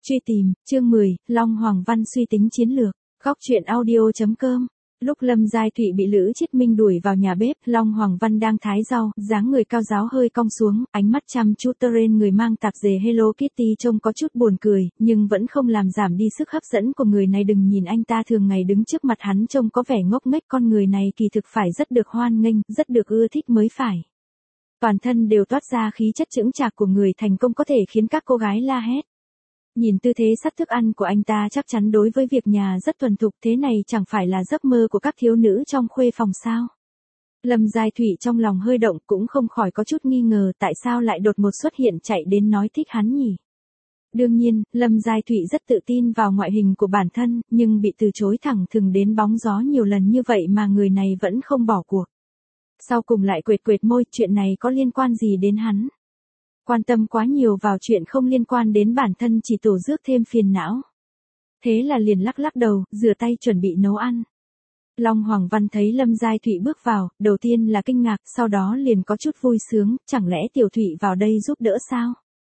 Truy tìm, chương 10, Long Hoàng Văn suy tính chiến lược. Góc truyện audio.com. Lúc Lâm Giai Thụy bị Lữ Chiết Minh đuổi vào nhà bếp, Long Hoàng Văn đang thái rau, dáng người cao ráo hơi cong xuống, ánh mắt chăm chú trên người mang tạp dề Hello Kitty trông có chút buồn cười, nhưng vẫn không làm giảm đi sức hấp dẫn của người này. Đừng nhìn anh ta thường ngày đứng trước mặt hắn trông có vẻ ngốc nghếch, con người này kỳ thực phải rất được hoan nghênh, rất được ưa thích mới phải. Toàn thân đều toát ra khí chất chững chạc của người thành công có thể khiến các cô gái la hét. Nhìn tư thế sắp thức ăn của anh ta chắc chắn đối với việc nhà rất thuần thục, thế này chẳng phải là giấc mơ của các thiếu nữ trong khuê phòng sao. Lâm Giai Thụy trong lòng hơi động, cũng không khỏi có chút nghi ngờ tại sao lại đột ngột xuất hiện chạy đến nói thích hắn nhỉ. Đương nhiên, Lâm Giai Thụy rất tự tin vào ngoại hình của bản thân, nhưng bị từ chối thẳng thừng đến bóng gió nhiều lần như vậy mà người này vẫn không bỏ cuộc. Sau cùng lại quệt quệt môi, chuyện này có liên quan gì đến hắn? Quan tâm quá nhiều vào chuyện không liên quan đến bản thân chỉ tổ rước thêm phiền não. Thế là liền lắc lắc đầu, rửa tay chuẩn bị nấu ăn. Long Hoàng Văn thấy Lâm Giai Thụy bước vào, đầu tiên là kinh ngạc, sau đó liền có chút vui sướng, chẳng lẽ Tiểu Thụy vào đây giúp đỡ sao?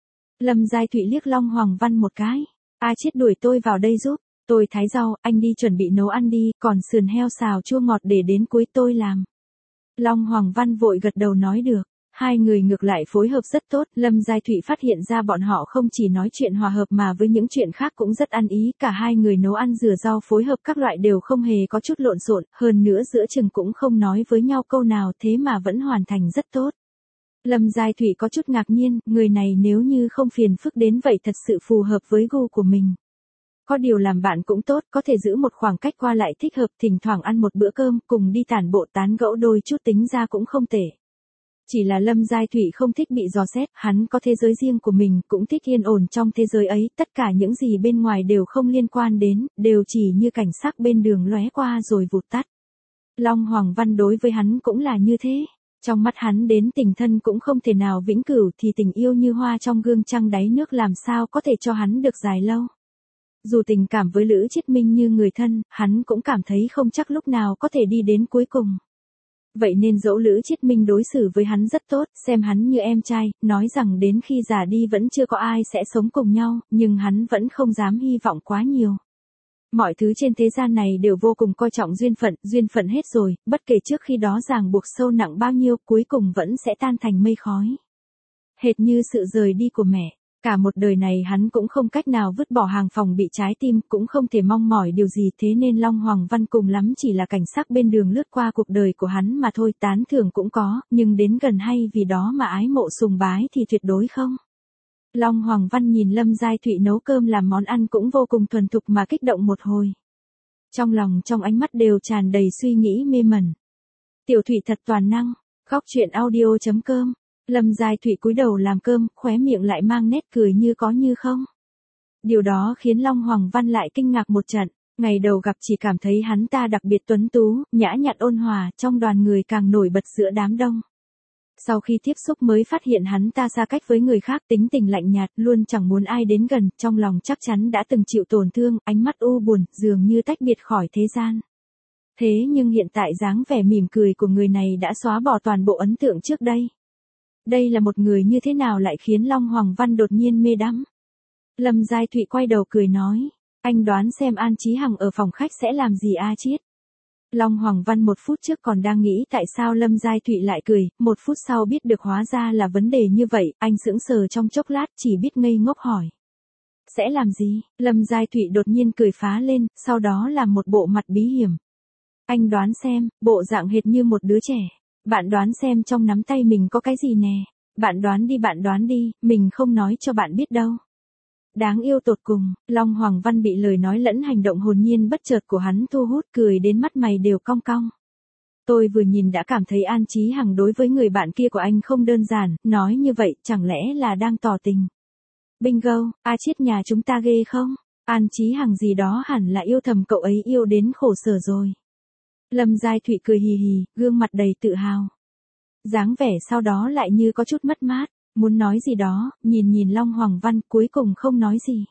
Lâm Giai Thụy liếc Long Hoàng Văn một cái. A Chiết đuổi tôi vào đây giúp, tôi thái rau, anh đi chuẩn bị nấu ăn đi, còn sườn heo xào chua ngọt để đến cuối tôi làm. Long Hoàng Văn vội gật đầu nói được. Hai người ngược lại phối hợp rất tốt, Lâm Giai Thụy phát hiện ra bọn họ không chỉ nói chuyện hòa hợp mà với những chuyện khác cũng rất ăn ý, cả hai người nấu ăn rửa rau phối hợp các loại đều không hề có chút lộn xộn, hơn nữa giữa chừng cũng không nói với nhau câu nào thế mà vẫn hoàn thành rất tốt. Lâm Giai Thụy có chút ngạc nhiên, người này nếu như không phiền phức đến vậy thật sự phù hợp với gu của mình. Có điều làm bạn cũng tốt, có thể giữ một khoảng cách qua lại thích hợp, thỉnh thoảng ăn một bữa cơm, cùng đi tản bộ tán gẫu đôi chút tính ra cũng không tệ. Chỉ là Lâm Giai Thụy không thích bị dò xét, hắn có thế giới riêng của mình, cũng thích yên ổn trong thế giới ấy, tất cả những gì bên ngoài đều không liên quan đến, đều chỉ như cảnh sắc bên đường lóe qua rồi vụt tắt. Long Hoàng Văn đối với hắn cũng là như thế. Trong mắt hắn đến tình thân cũng không thể nào vĩnh cửu thì tình yêu như hoa trong gương trăng đáy nước làm sao có thể cho hắn được dài lâu. Dù tình cảm với Lữ Chiết Minh như người thân, hắn cũng cảm thấy không chắc lúc nào có thể đi đến cuối cùng. Vậy nên dẫu Lữ Chiết Minh đối xử với hắn rất tốt, xem hắn như em trai, nói rằng đến khi già đi vẫn chưa có ai sẽ sống cùng nhau, nhưng hắn vẫn không dám hy vọng quá nhiều. Mọi thứ trên thế gian này đều vô cùng coi trọng duyên phận hết rồi, bất kể trước khi đó ràng buộc sâu nặng bao nhiêu, cuối cùng vẫn sẽ tan thành mây khói. Hệt như sự rời đi của mẹ. Cả một đời này hắn cũng không cách nào vứt bỏ hàng phòng bị trái tim, cũng không thể mong mỏi điều gì, thế nên Long Hoàng Văn cùng lắm chỉ là cảnh sắc bên đường lướt qua cuộc đời của hắn mà thôi, tán thưởng cũng có, nhưng đến gần hay vì đó mà ái mộ sùng bái thì tuyệt đối không. Long Hoàng Văn nhìn Lâm Giai Thụy nấu cơm làm món ăn cũng vô cùng thuần thục mà kích động một hồi. Trong lòng trong ánh mắt đều tràn đầy suy nghĩ mê mẩn. Tiểu Thụy thật toàn năng. Góc truyện audio.com. Lâm Giai Thụy cúi đầu làm cơm, khóe miệng lại mang nét cười như có như không. Điều đó khiến Long Hoàng Văn lại kinh ngạc một trận, ngày đầu gặp chỉ cảm thấy hắn ta đặc biệt tuấn tú, nhã nhặn ôn hòa, trong đoàn người càng nổi bật giữa đám đông. Sau khi tiếp xúc mới phát hiện hắn ta xa cách với người khác, tính tình lạnh nhạt, luôn chẳng muốn ai đến gần, trong lòng chắc chắn đã từng chịu tổn thương, ánh mắt u buồn, dường như tách biệt khỏi thế gian. Thế nhưng hiện tại dáng vẻ mỉm cười của người này đã xóa bỏ toàn bộ ấn tượng trước đây. Đây là một người như thế nào lại khiến Long Hoàng Văn đột nhiên mê đắm. Lâm Giai Thụy quay đầu cười nói, anh đoán xem An Chí Hằng ở phòng khách sẽ làm gì A Chiết. Long Hoàng Văn một phút trước còn đang nghĩ tại sao Lâm Giai Thụy lại cười, một phút sau biết được hóa ra là vấn đề như vậy, anh sững sờ trong chốc lát chỉ biết ngây ngốc hỏi. Sẽ làm gì? Lâm Giai Thụy đột nhiên cười phá lên, sau đó làm một bộ mặt bí hiểm. Anh đoán xem, bộ dạng hệt như một đứa trẻ. Bạn đoán xem trong nắm tay mình có cái gì nè. Bạn đoán đi, mình không nói cho bạn biết đâu. Đáng yêu tột cùng, Long Hoàng Văn bị lời nói lẫn hành động hồn nhiên bất chợt của hắn thu hút, cười đến mắt mày đều cong cong. Tôi vừa nhìn đã cảm thấy An Chí Hằng đối với người bạn kia của anh không đơn giản, nói như vậy chẳng lẽ là đang tỏ tình. Bingo, A Chiết nhà chúng ta ghê không? An Chí Hằng gì đó hẳn là yêu thầm cậu ấy yêu đến khổ sở rồi. Lâm Giai Thụy cười hì hì, gương mặt đầy tự hào. Dáng vẻ sau đó lại như có chút mất mát, muốn nói gì đó, nhìn Long Hoàng Văn cuối cùng không nói gì.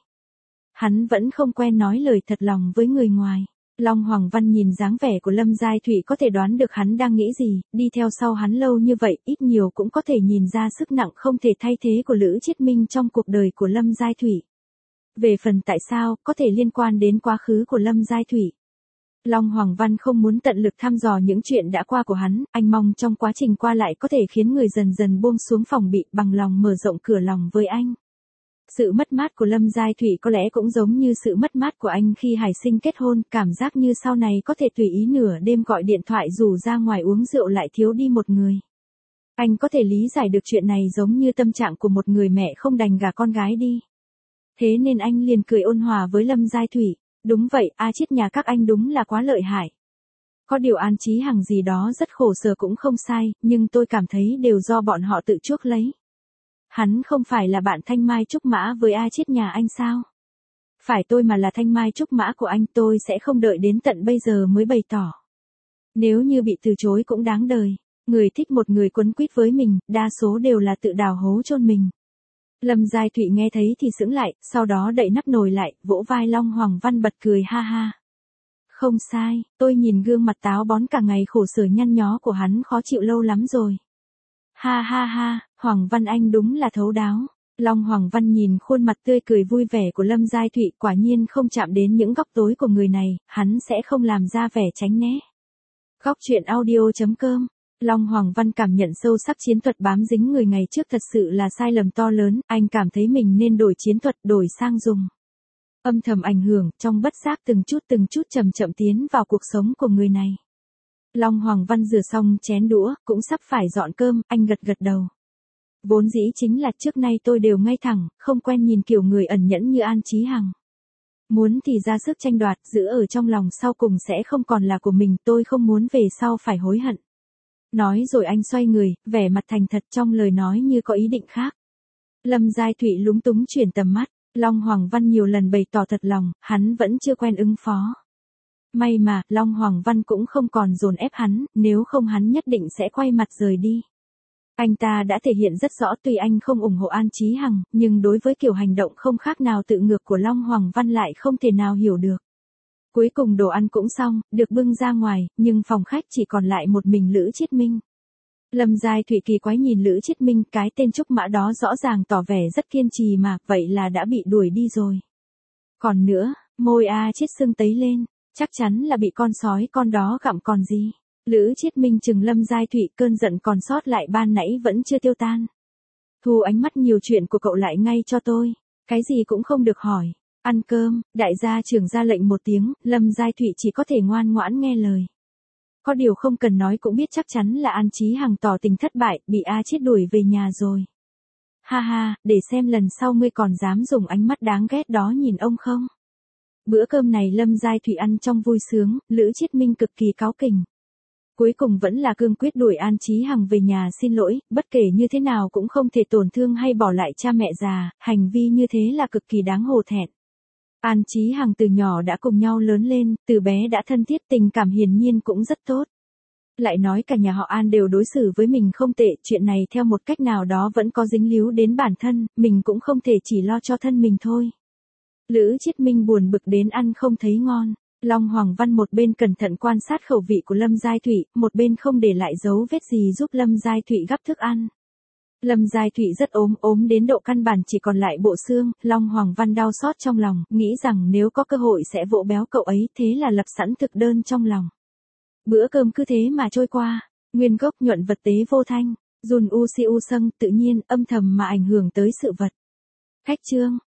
Hắn vẫn không quen nói lời thật lòng với người ngoài. Long Hoàng Văn nhìn dáng vẻ của Lâm Giai Thụy có thể đoán được hắn đang nghĩ gì, đi theo sau hắn lâu như vậy, ít nhiều cũng có thể nhìn ra sức nặng không thể thay thế của Lữ Chiết Minh trong cuộc đời của Lâm Giai Thụy. Về phần tại sao, có thể liên quan đến quá khứ của Lâm Giai Thụy. Long Hoàng Văn không muốn tận lực thăm dò những chuyện đã qua của hắn, anh mong trong quá trình qua lại có thể khiến người dần dần buông xuống phòng bị bằng lòng mở rộng cửa lòng với anh. Sự mất mát của Lâm Giai Thụy có lẽ cũng giống như sự mất mát của anh khi Hải Sinh kết hôn, cảm giác như sau này có thể tùy ý nửa đêm gọi điện thoại rủ ra ngoài uống rượu lại thiếu đi một người. Anh có thể lý giải được chuyện này giống như tâm trạng của một người mẹ không đành gả con gái đi. Thế nên anh liền cười ôn hòa với Lâm Giai Thụy. Đúng vậy, chết nhà các anh đúng là quá lợi hại. Có điều An Chí Hằng gì đó rất khổ sở cũng không sai, nhưng tôi cảm thấy đều do bọn họ tự chuốc lấy. Hắn không phải là bạn Thanh Mai Trúc Mã với chết nhà anh sao? Phải tôi mà là Thanh Mai Trúc Mã của anh tôi sẽ không đợi đến tận bây giờ mới bày tỏ. Nếu như bị từ chối cũng đáng đời. Người thích một người quấn quýt với mình, đa số đều là tự đào hố chôn mình. Lâm Giai Thụy nghe thấy thì sững lại, sau đó đậy nắp nồi lại, vỗ vai Long Hoàng Văn bật cười ha ha. Không sai, tôi nhìn gương mặt táo bón cả ngày khổ sở nhăn nhó của hắn khó chịu lâu lắm rồi. Ha ha ha, Hoàng Văn anh đúng là thấu đáo. Long Hoàng Văn nhìn khuôn mặt tươi cười vui vẻ của Lâm Giai Thụy, quả nhiên không chạm đến những góc tối của người này, hắn sẽ không làm ra vẻ tránh né. Góc truyện audio.com. Long Hoàng Văn cảm nhận sâu sắc chiến thuật bám dính người ngày trước thật sự là sai lầm to lớn, anh cảm thấy mình nên đổi chiến thuật, đổi sang dùng. Âm thầm ảnh hưởng, trong bất giác từng chút chậm chậm tiến vào cuộc sống của người này. Long Hoàng Văn rửa xong chén đũa, cũng sắp phải dọn cơm, anh gật gật đầu. Vốn dĩ chính là trước nay tôi đều ngay thẳng, không quen nhìn kiểu người ẩn nhẫn như An Chí Hằng. Muốn thì ra sức tranh đoạt, giữ ở trong lòng sau cùng sẽ không còn là của mình, tôi không muốn về sau phải hối hận. Nói rồi anh xoay người, vẻ mặt thành thật trong lời nói như có ý định khác. Lâm Giai Thụy lúng túng chuyển tầm mắt, Long Hoàng Văn nhiều lần bày tỏ thật lòng, hắn vẫn chưa quen ứng phó. May mà, Long Hoàng Văn cũng không còn dồn ép hắn, nếu không hắn nhất định sẽ quay mặt rời đi. Anh ta đã thể hiện rất rõ tuy anh không ủng hộ An Chí Hằng, nhưng đối với kiểu hành động không khác nào tự ngược của Long Hoàng Văn lại không thể nào hiểu được. Cuối cùng đồ ăn cũng xong, được bưng ra ngoài, nhưng phòng khách chỉ còn lại một mình Lữ Chiết Minh. Lâm Giai Thụy kỳ quái nhìn Lữ Chiết Minh, cái tên Trúc Mã đó rõ ràng tỏ vẻ rất kiên trì mà, vậy là đã bị đuổi đi rồi. Còn nữa, môi Chiết sưng tấy lên, chắc chắn là bị con sói con đó gặm còn gì. Lữ Chiết Minh chừng Lâm Giai Thụy, cơn giận còn sót lại ban nãy vẫn chưa tiêu tan. Thu ánh mắt nhiều chuyện của cậu lại ngay cho tôi, cái gì cũng không được hỏi. Ăn cơm, đại gia trưởng ra lệnh một tiếng, Lâm Giai Thụy chỉ có thể ngoan ngoãn nghe lời. Có điều không cần nói cũng biết chắc chắn là An Chí Hằng tỏ tình thất bại, bị Chiết đuổi về nhà rồi. Ha ha, để xem lần sau ngươi còn dám dùng ánh mắt đáng ghét đó nhìn ông không. Bữa cơm này Lâm Giai Thụy ăn trong vui sướng, Lữ Chiết Minh cực kỳ cáu kỉnh. Cuối cùng vẫn là cương quyết đuổi An Chí Hằng về nhà xin lỗi, bất kể như thế nào cũng không thể tổn thương hay bỏ lại cha mẹ già, hành vi như thế là cực kỳ đáng hổ thẹn. An Chí Hằng từ nhỏ đã cùng nhau lớn lên, từ bé đã thân thiết, tình cảm hiển nhiên cũng rất tốt. Lại nói cả nhà họ An đều đối xử với mình không tệ, chuyện này theo một cách nào đó vẫn có dính líu đến bản thân, mình cũng không thể chỉ lo cho thân mình thôi. Lữ Chiết Minh buồn bực đến ăn không thấy ngon. Long Hoàng Văn một bên cẩn thận quan sát khẩu vị của Lâm Giai Thụy, một bên không để lại dấu vết gì giúp Lâm Giai Thụy gắp thức ăn. Lâm Giai Thụy rất ốm đến độ căn bản chỉ còn lại bộ xương, Long Hoàng Văn đau xót trong lòng, nghĩ rằng nếu có cơ hội sẽ vỗ béo cậu ấy, thế là lập sẵn thực đơn trong lòng. Bữa cơm cứ thế mà trôi qua, nguyên gốc nhuận vật tế vô thanh, Jun U Si U Sâng tự nhiên âm thầm mà ảnh hưởng tới sự vật. Khách trương,